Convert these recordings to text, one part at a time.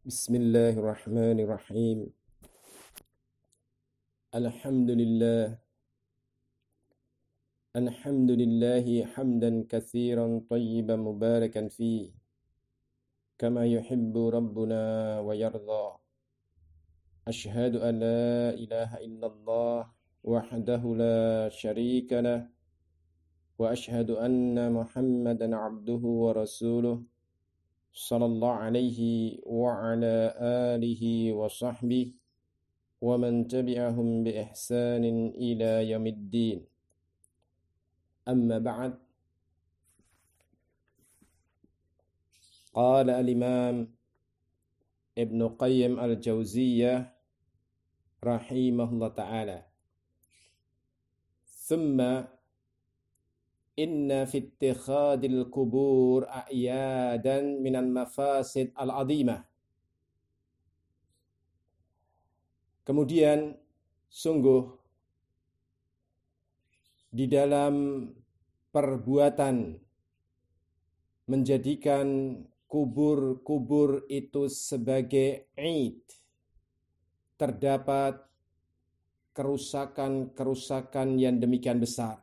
Bismillahirrahmanirrahim. Alhamdulillah. Alhamdulillahi hamdan katsiran tayyiban mubarakan fi kama yuhibbu rabbuna wa yarda. Ashhadu an la ilaha illallah wahdahu la syarika lah wa ashhadu anna Muhammadan abduhu wa rasuluh sallallahu alaihi wa ala alihi wa sahbihi wa man tabi'ahum bi ihsanin ila yaumiddin. Amma ba'd. Qala al-Imam Ibn Qayyim al-Jauziyah rahimahullah ta'ala. Thumma inna fi ittikhadil kubur a'yadan minal mafasid al-'azimah. Kemudian sungguh di dalam perbuatan menjadikan kubur-kubur itu sebagai id terdapat kerusakan-kerusakan yang demikian besar.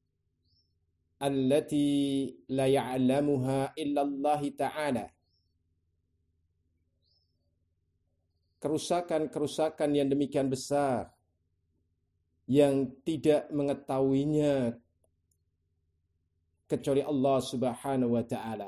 Allati la ya'lamuha illallah ta'ala. Kerusakan-kerusakan yang demikian besar yang tidak mengetahuinya kecuali Allah Subhanahu wa ta'ala.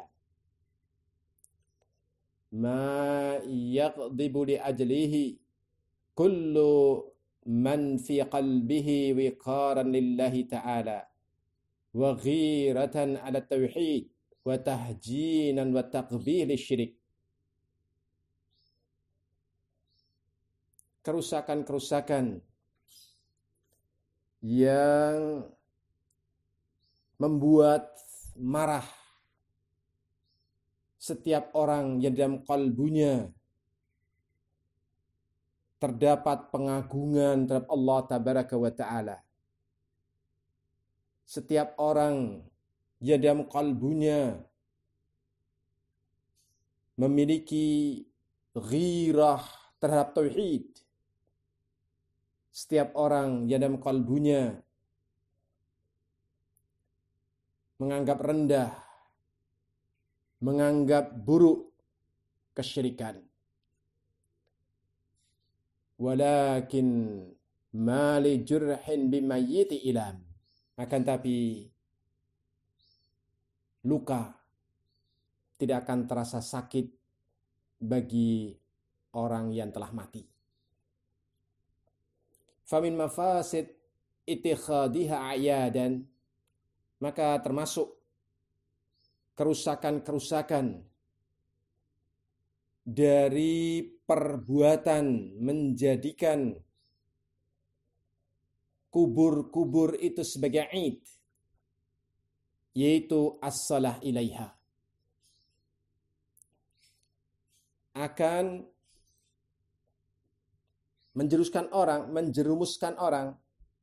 Ma yaqdibu li ajlihi kullu man fi qalbihi wiqaran lillahi ta'ala wa ghiratan ala tauhid wa tahjinan wa taqbih syirik. Kerusakan-kerusakan yang membuat marah setiap orang yang dalam kalbunya terdapat pengagungan terhadap Allah Tabaraka wa Ta'ala. Setiap orang yang dalam kalbunya memiliki ghirah terhadap tauhid. Setiap orang yang dalam kalbunya menganggap rendah, menganggap buruk kesyirikan. Walakin ma li jurhin bimayyiti ilam. Akan tapi luka tidak akan terasa sakit bagi orang yang telah mati. Famin mafasid ittikhadiha a'yadan, maka termasuk kerusakan-kerusakan dari perbuatan menjadikan kubur-kubur itu sebagai id, yaitu as-salah ilaiha. Akan menjerumuskan orang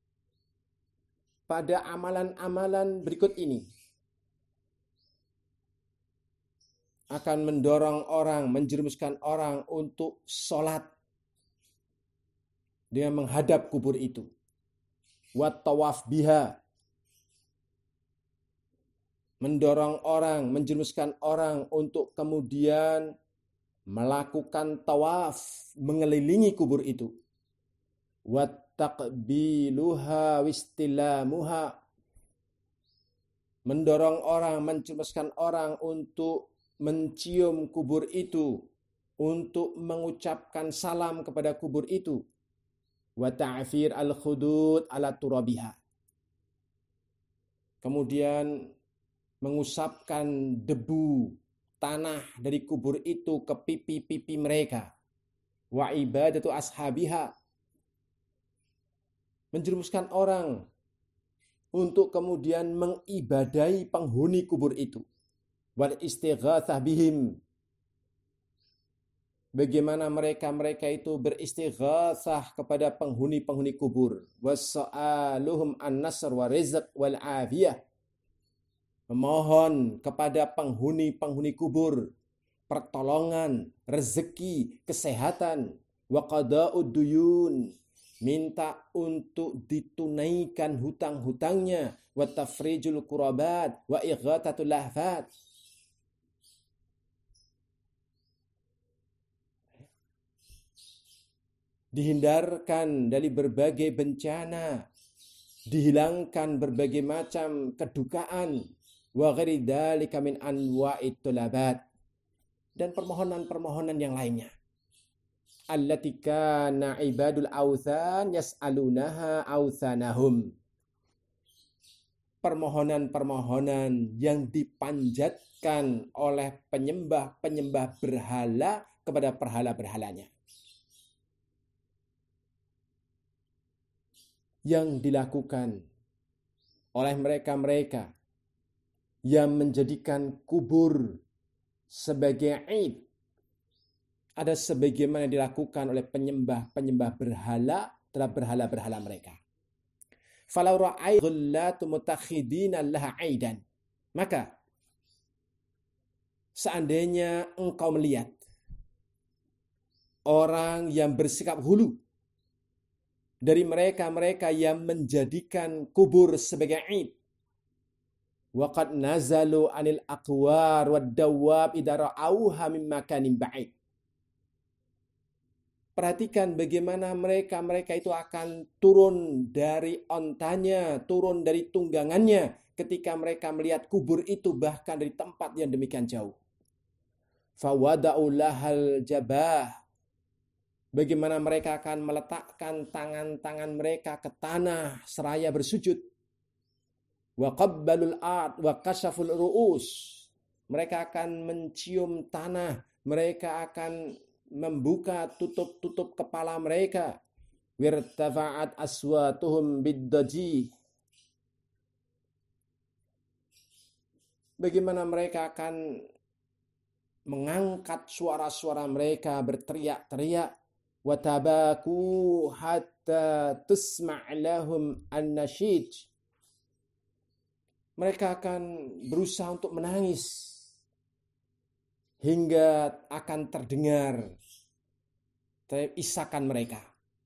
pada amalan-amalan berikut ini. Akan mendorong orang, menjerumuskan orang untuk sholat dengan menghadap kubur itu. Wat tawaf biha. Mendorong orang, menjerumuskan orang untuk kemudian melakukan tawaf, mengelilingi kubur itu. Wat taqbiluha wistilamuha. Mendorong orang, mencemaskan orang untuk mencium kubur itu, untuk mengucapkan salam kepada kubur itu. Wa ta'fir al-khudud ala turabiha. Kemudian mengusapkan debu tanah dari kubur itu ke pipi-pipi mereka. Wa ibadatu ashabiha. Menjerumuskan orang untuk kemudian mengibadahi penghuni kubur itu. Wal istighatsah bihim. Bagaimana mereka itu beristighatsah kepada penghuni-penghuni kubur. Wassa'aluhum an-nasr wa rizq wal afiyah. Memohon kepada penghuni-penghuni kubur pertolongan, rezeki, kesehatan, wa qada'ud duyun, minta untuk ditunaikan hutang-hutangnya, wa tafrijul kurabat, wa ighatatul lahfat. Dihindarkan dari berbagai bencana, dihilangkan berbagai macam kedukaan, wa ghairi dzalika min anwa'it tulabat, dan permohonan-permohonan yang lainnya. Allati kana ibadul authan yas'alunaha authanahum. Permohonan-permohonan yang dipanjatkan oleh penyembah-penyembah berhala kepada berhala-berhalanya. Yang dilakukan oleh mereka-mereka yang menjadikan kubur sebagai aid. Ada sebagaimana dilakukan oleh penyembah-penyembah berhala terhadap berhala-berhala mereka. Falau ra'ay ghullatu mutakhidina laha aidan. Maka seandainya engkau melihat orang yang bersikap hulu dari mereka-mereka yang menjadikan kubur sebagai aid, waqad nazalu anil aqwar wad dawab idza ra'auha min makanin ba'id. Perhatikan bagaimana mereka itu akan turun dari ontanya, turun dari tunggangannya ketika mereka melihat kubur itu bahkan dari tempat yang demikian jauh. Fawada'u lahal jabah. Bagaimana mereka akan meletakkan tangan-tangan mereka ke tanah seraya bersujud. Wa qabbalul ard wa kashaful ru'us. Mereka akan mencium tanah, mereka akan membuka tutup-tutup kepala mereka. Wirtafa'at aswatuhum biddaji. Bagaimana mereka akan mengangkat suara-suara mereka berteriak-teriak. Watabaku hatta tusma' lahum an-nasyid. Mereka akan berusaha untuk menangis hingga akan terdengar isakan mereka.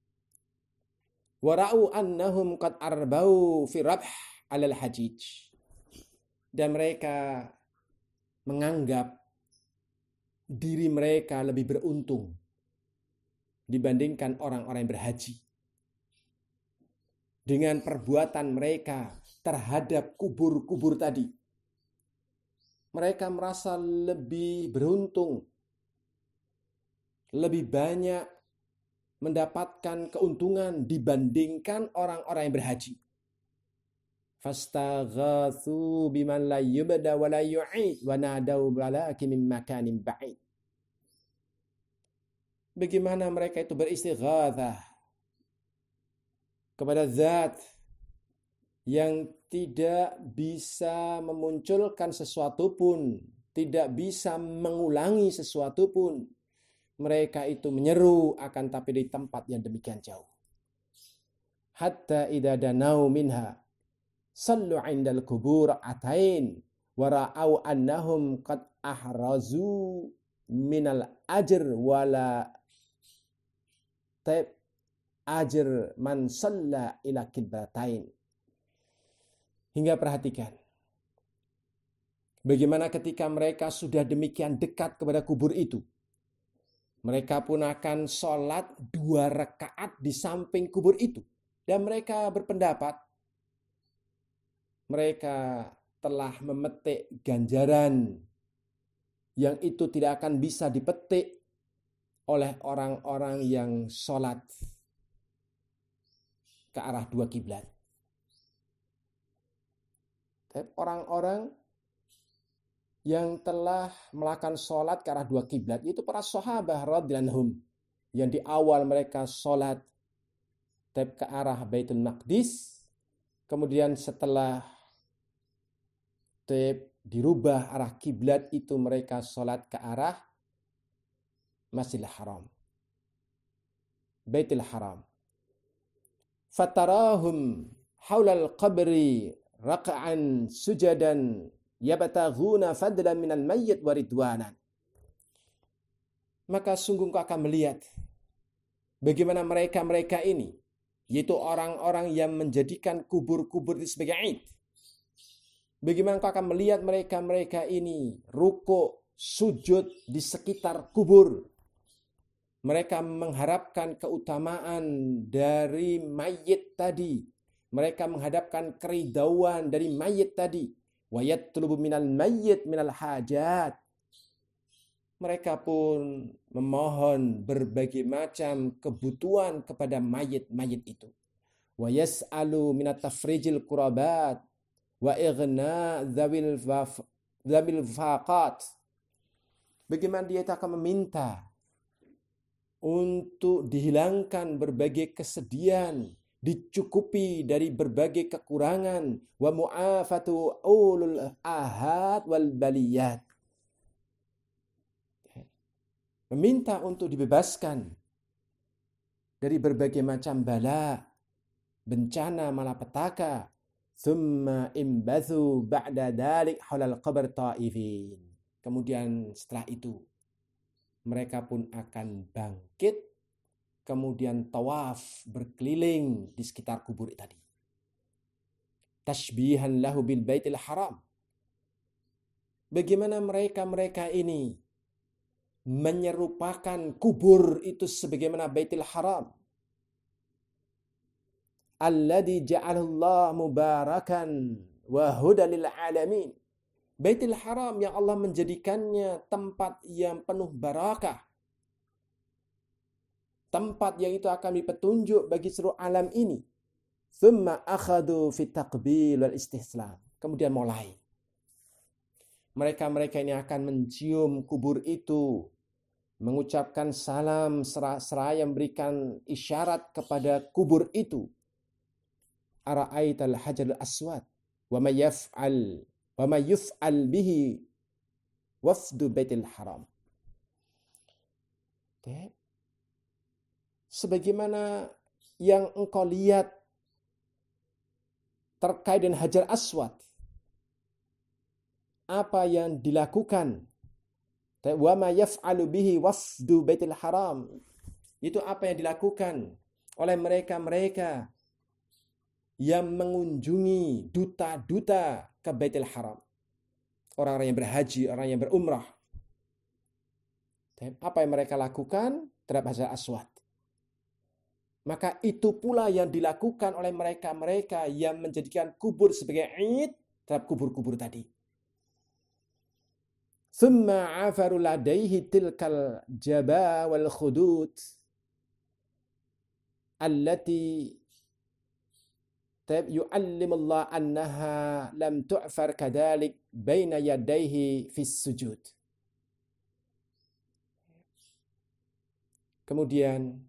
Wara'u annahum qad arbau fi rabh 'alal hajij. Dan mereka menganggap diri mereka lebih beruntung dibandingkan orang-orang yang berhaji. Dengan perbuatan mereka terhadap kubur-kubur tadi, mereka merasa lebih beruntung, lebih banyak mendapatkan keuntungan dibandingkan orang-orang yang berhaji. Fastaghatsu biman la yubda wa la yu'id wa nadau balaki min makanin ba'id. Bagaimana mereka itu beristighatsah kepada zat yang tidak bisa memunculkan sesuatu pun, tidak bisa mengulangi sesuatu pun. Mereka itu menyeru akan tapi di tempat yang demikian jauh. Hatta idza danau minha sallu 'indal qubur atain wa ra'au annahum qad ahrazu minal ajr wala ajr man salla ila qiblatain. Hingga perhatikan bagaimana ketika mereka sudah demikian dekat kepada kubur itu, mereka pun akan sholat 2 rakaat di samping kubur itu. Dan mereka berpendapat mereka telah memetik ganjaran yang itu tidak akan bisa dipetik oleh orang-orang yang sholat ke arah 2 kiblat. Orang-orang yang telah melakukan sholat ke arah 2 kiblat itu para sahabat radhiyallahu anhum yang di awal mereka sholat ke arah Baitul Maqdis, kemudian setelah dirubah arah kiblat itu mereka sholat ke arah Masjidil Haram, Baitul Haram. Fatarahum haulal qabri raq'an sujadan yabtaghuna fadlan minal mayyit wa ridwanan. maka sungguh kau akan melihat bagaimana mereka ini, yaitu orang-orang yang menjadikan kubur-kubur itu sebagai id. Bagaimana kau akan melihat mereka ini rukuk, sujud di sekitar kubur. Mereka mengharapkan keutamaan dari mayit tadi. Mereka menghadapkan keridauan dari mayit tadi. Wa yatlubu minal mayyit minal hajat. Mereka pun memohon berbagai macam kebutuhan kepada mayit-mayit itu. Wa yas'alu minat tafrijil kurabat wa ighna dzawil faqat. Bagaimana dia akan meminta untuk dihilangkan berbagai kesedihan, dicukupi dari berbagai kekurangan, wa mu'afatu ulul ahad wal baliyat. Meminta untuk dibebaskan dari berbagai macam bala, bencana, malapetaka. Thumma imbathu ba'da dalik halal qabr ta'ifin. Kemudian setelah itu mereka pun akan bangkit, kemudian tawaf berkeliling di sekitar kubur tadi. Tashbihan lahu bil baitil haram. Bagaimana mereka ini menyerupakan kubur itu sebagaimana baitil haram. Alladzi ja'alallahu mubarakan wa hudan lil alamin. Baitul Haram yang Allah menjadikannya tempat yang penuh barakah. Tempat yang itu akan dipetunjuk bagi seluruh alam ini. Thumma akhadu fi taqbil wal istihlam. Kemudian mulai. Mereka ini akan mencium kubur itu. Mengucapkan salam seraya memberikan isyarat kepada kubur itu. Ara'aital hajarul aswad. Wa ma yuf'al bihi wafdu baitil haram. Sebagaimana yang engkau lihat terkait dengan Hajar Aswad, apa yang dilakukan, wa ma yaf'alu bihi wafdu baitil haram, itu apa yang dilakukan oleh mereka yang mengunjungi duta-duta ke Baitul Haram. Orang-orang yang berhaji, orang yang berumrah. Apa yang mereka lakukan terhadap Hajar Aswad? Maka itu pula yang dilakukan oleh mereka yang menjadikan kubur sebagai id terhadap kubur-kubur tadi. Thumma afaru ladaihi tilkal jaba wal khudud allati yu'allimullah annaha lam tu'far kadalik baina yadaihi fis sujud. Kemudian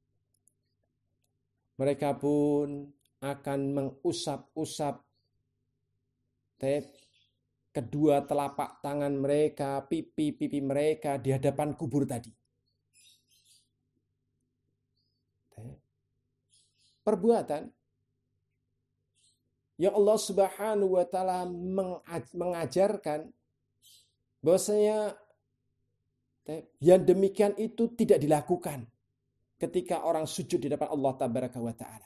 mereka pun akan mengusap-usap kedua telapak tangan mereka, pipi mereka di hadapan kubur tadi. Perbuatan yang Allah Subhanahu wa taala mengajarkan bahwasanya yang demikian itu tidak dilakukan ketika orang sujud di depan Allah Tabaraka wa taala.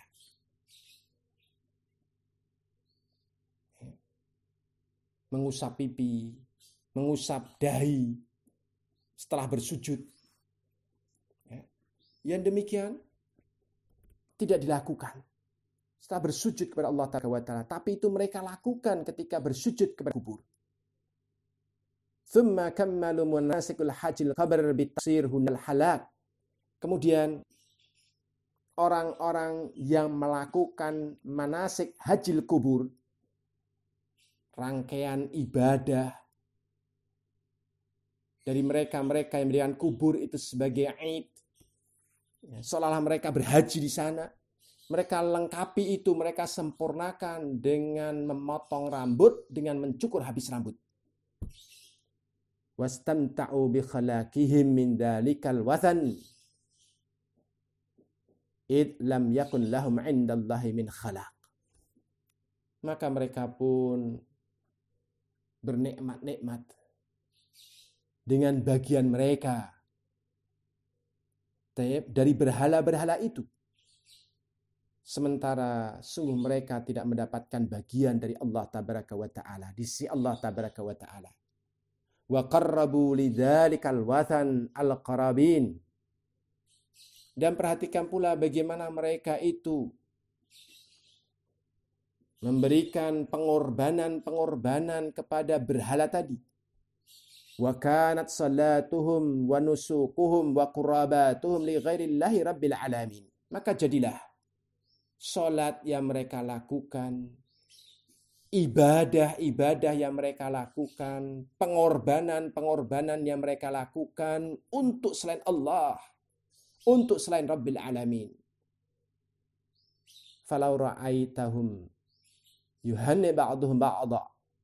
Mengusap pipi, mengusap dahi setelah bersujud. Yang demikian tidak dilakukan setelah bersujud kepada Allah Ta'ala. Tapi itu mereka lakukan ketika bersujud kepada kubur. Thumma kammalu manasikul hajjil qabr bitasir hunal halak. Kemudian orang-orang yang melakukan manasik hajjil kubur, rangkaian ibadah dari mereka yang menjadikan kubur itu sebagai id, seolah-olah mereka berhaji di sana. Mereka lengkapi itu, mereka sempurnakan dengan memotong rambut, dengan mencukur habis rambut. Wastamta'u bi khalaqihim min dalikal wathan id lam yakun lahum 'indallahi min khalaq. Maka mereka pun bernikmat-nikmat dengan bagian mereka dari berhala-berhala itu. Sementara sungguh mereka tidak mendapatkan bagian dari Allah Tabaraka wa Ta'ala, di sisi Allah Tabaraka wa Ta'ala. Wa qarrabu lidzalikal wathan al-qarabin. Dan perhatikan pula bagaimana mereka itu memberikan pengorbanan kepada berhala tadi. Wa kanat salatuhum wa nusukuhum wa qurabatuhum li ghairillahi rabbil alamin. Maka jadilah salat yang mereka lakukan, ibadah-ibadah yang mereka lakukan, pengorbanan yang mereka lakukan untuk selain Allah, untuk selain Rabbil Alamin. Falau ra'aitahum yuhanni ba'duhum ba'da.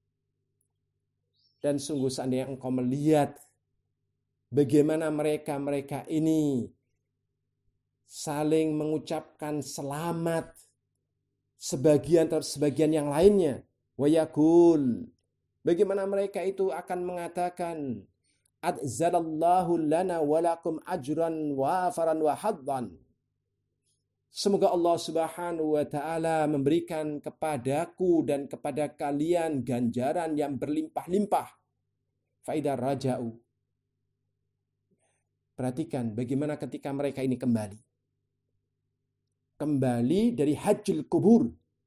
Dan sungguh seandainya engkau melihat bagaimana mereka ini saling mengucapkan selamat sebagian yang lainnya. Wa yaqul, bagaimana mereka itu akan mengatakan adzalallahu lana wa lakum ajran wafaran wa haddan. Semoga Allah Subhanahu wa Ta'ala memberikan kepadaku dan kepada kalian ganjaran yang berlimpah-limpah. Faida raja'u. Perhatikan bagaimana ketika mereka ini kembali dari hajjul kubur.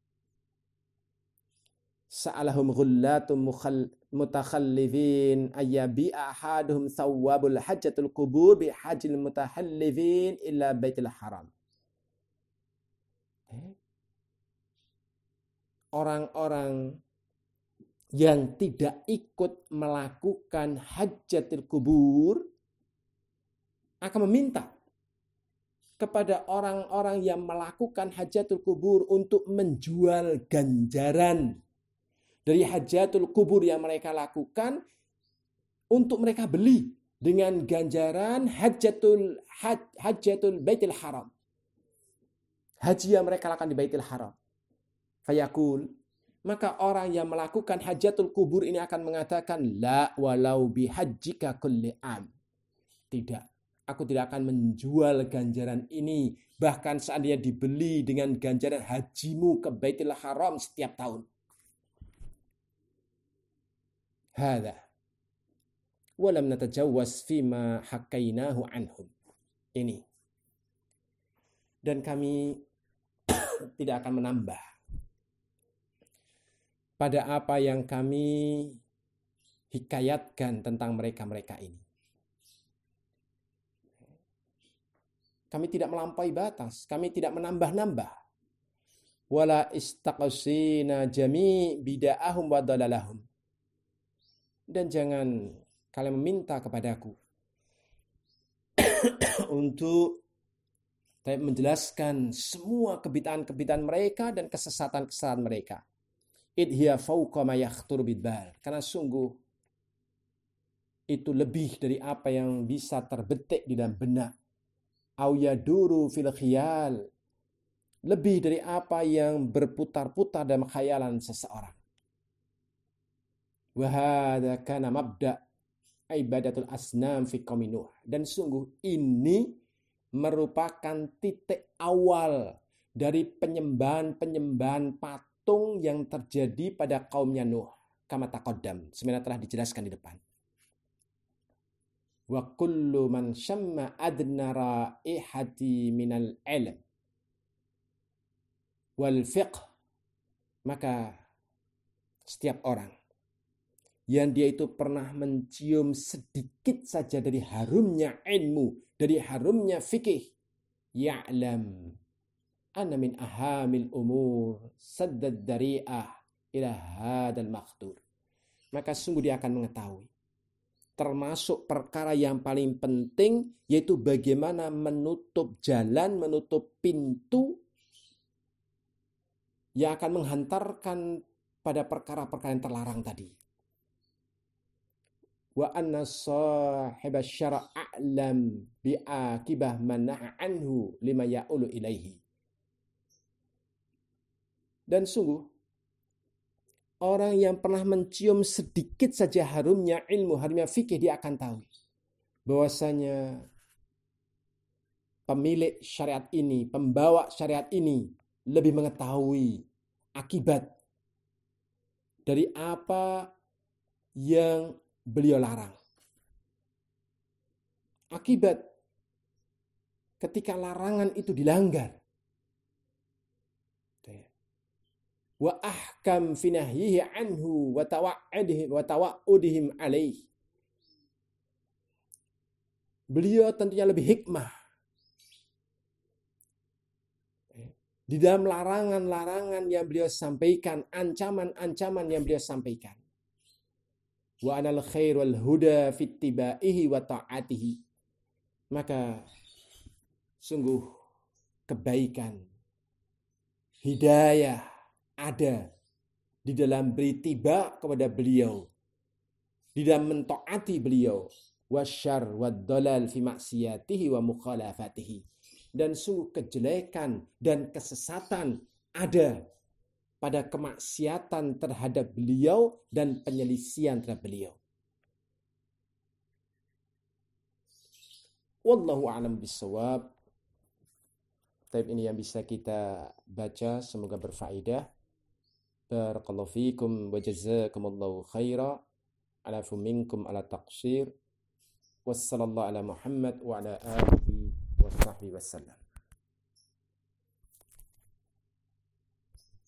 Sa'alahum ghullatum mutakhallifin ayyabi'a ahaduhum thawwabul hajjatul kubur bi hajjil mutakhallifin illa baitul haram. Orang-orang yang tidak ikut melakukan hajjatul kubur akan meminta kepada orang-orang yang melakukan hajatul kubur untuk menjual ganjaran dari hajatul kubur yang mereka lakukan untuk mereka beli dengan ganjaran hajatul baitil haram. Haji yang mereka lakukan di baitil haram. Fayaqul, maka orang yang melakukan hajatul kubur ini akan mengatakan la walau bihajjika kulli am. Tidak. Aku tidak akan menjual ganjaran ini. Bahkan seandainya dibeli dengan ganjaran hajimu ke Baitul Haram setiap tahun. Hadha. Walam natajawaz fima hakainahu anhum. Ini. Dan kami tidak akan menambah pada apa yang kami hikayatkan tentang mereka-mereka ini. Kami tidak melampaui batas, kami tidak menambah-nambah. Wala istaqsina jami bida'ahum wa dalalahum. Dan jangan kalian meminta kepadaku untuk menjelaskan semua kebid'ahan-kebid'ahan mereka dan kesesatan-kesesatan mereka. Idhiya fawqa ma yakhtur bidbal. Karena sungguh itu lebih dari apa yang bisa terbetik di dalam benak. Au yaduru fil khiyal, lebih dari apa yang berputar-putar dalam khayalan seseorang. Wa hadza kana mabda' ibadatul asnam fi qaumi Nuh. Dan sungguh ini merupakan titik awal dari penyembahan patung yang terjadi pada kaumnya Nuh. Kama taqaddam, sebenarnya telah dijelaskan di depan. Wa kullu man syamma adna raihati minal ilm wal fiqh, maka setiap orang yang dia itu pernah mencium sedikit saja dari harumnya ilmu, dari harumnya fikih, ya'lam anna min ahamil umur saddad dari'ah ila hadal maqdur, maka sungguh dia akan mengetahui termasuk perkara yang paling penting, yaitu bagaimana menutup jalan, menutup pintu yang akan menghantarkan pada perkara-perkara yang terlarang tadi. Wa anna sahib asy-syara' a'lam bi'aqibah man naha anhu lima ya'ulu ilaihi. Dan sungguh orang yang pernah mencium sedikit saja harumnya ilmu, harumnya fikih, dia akan tahu bahwasanya pemilik syariat ini, pembawa syariat ini lebih mengetahui akibat dari apa yang beliau larang. Akibat ketika larangan itu dilanggar. Wa ahkam fi nahyihi anhu wa tawa'udihim alaih. Beliau tentunya lebih hikmah di dalam larangan-larangan yang beliau sampaikan, ancaman-ancaman yang beliau sampaikan. Wa anal khair wal huda fit tibaihi wa ta'atihi. Maka sungguh kebaikan, hidayah ada di dalam beritiba kepada beliau, di dalam mentaati beliau, wasyarr wad-dalal fi maksiyatihi wa mukhalafatihi. Dan sungguh kejelekan dan kesesatan ada pada kemaksiatan terhadap beliau dan penyelisihan terhadap beliau. Wallahu a'lam bissawab. Tapi ini yang bisa kita baca, semoga berfaedah. Barakallahu fiikum wa jazakumullahu khaira. Alafu minkum ala taqsir. Wassallallahu ala Muhammad wa ala alihi wa sahbihi wasallam.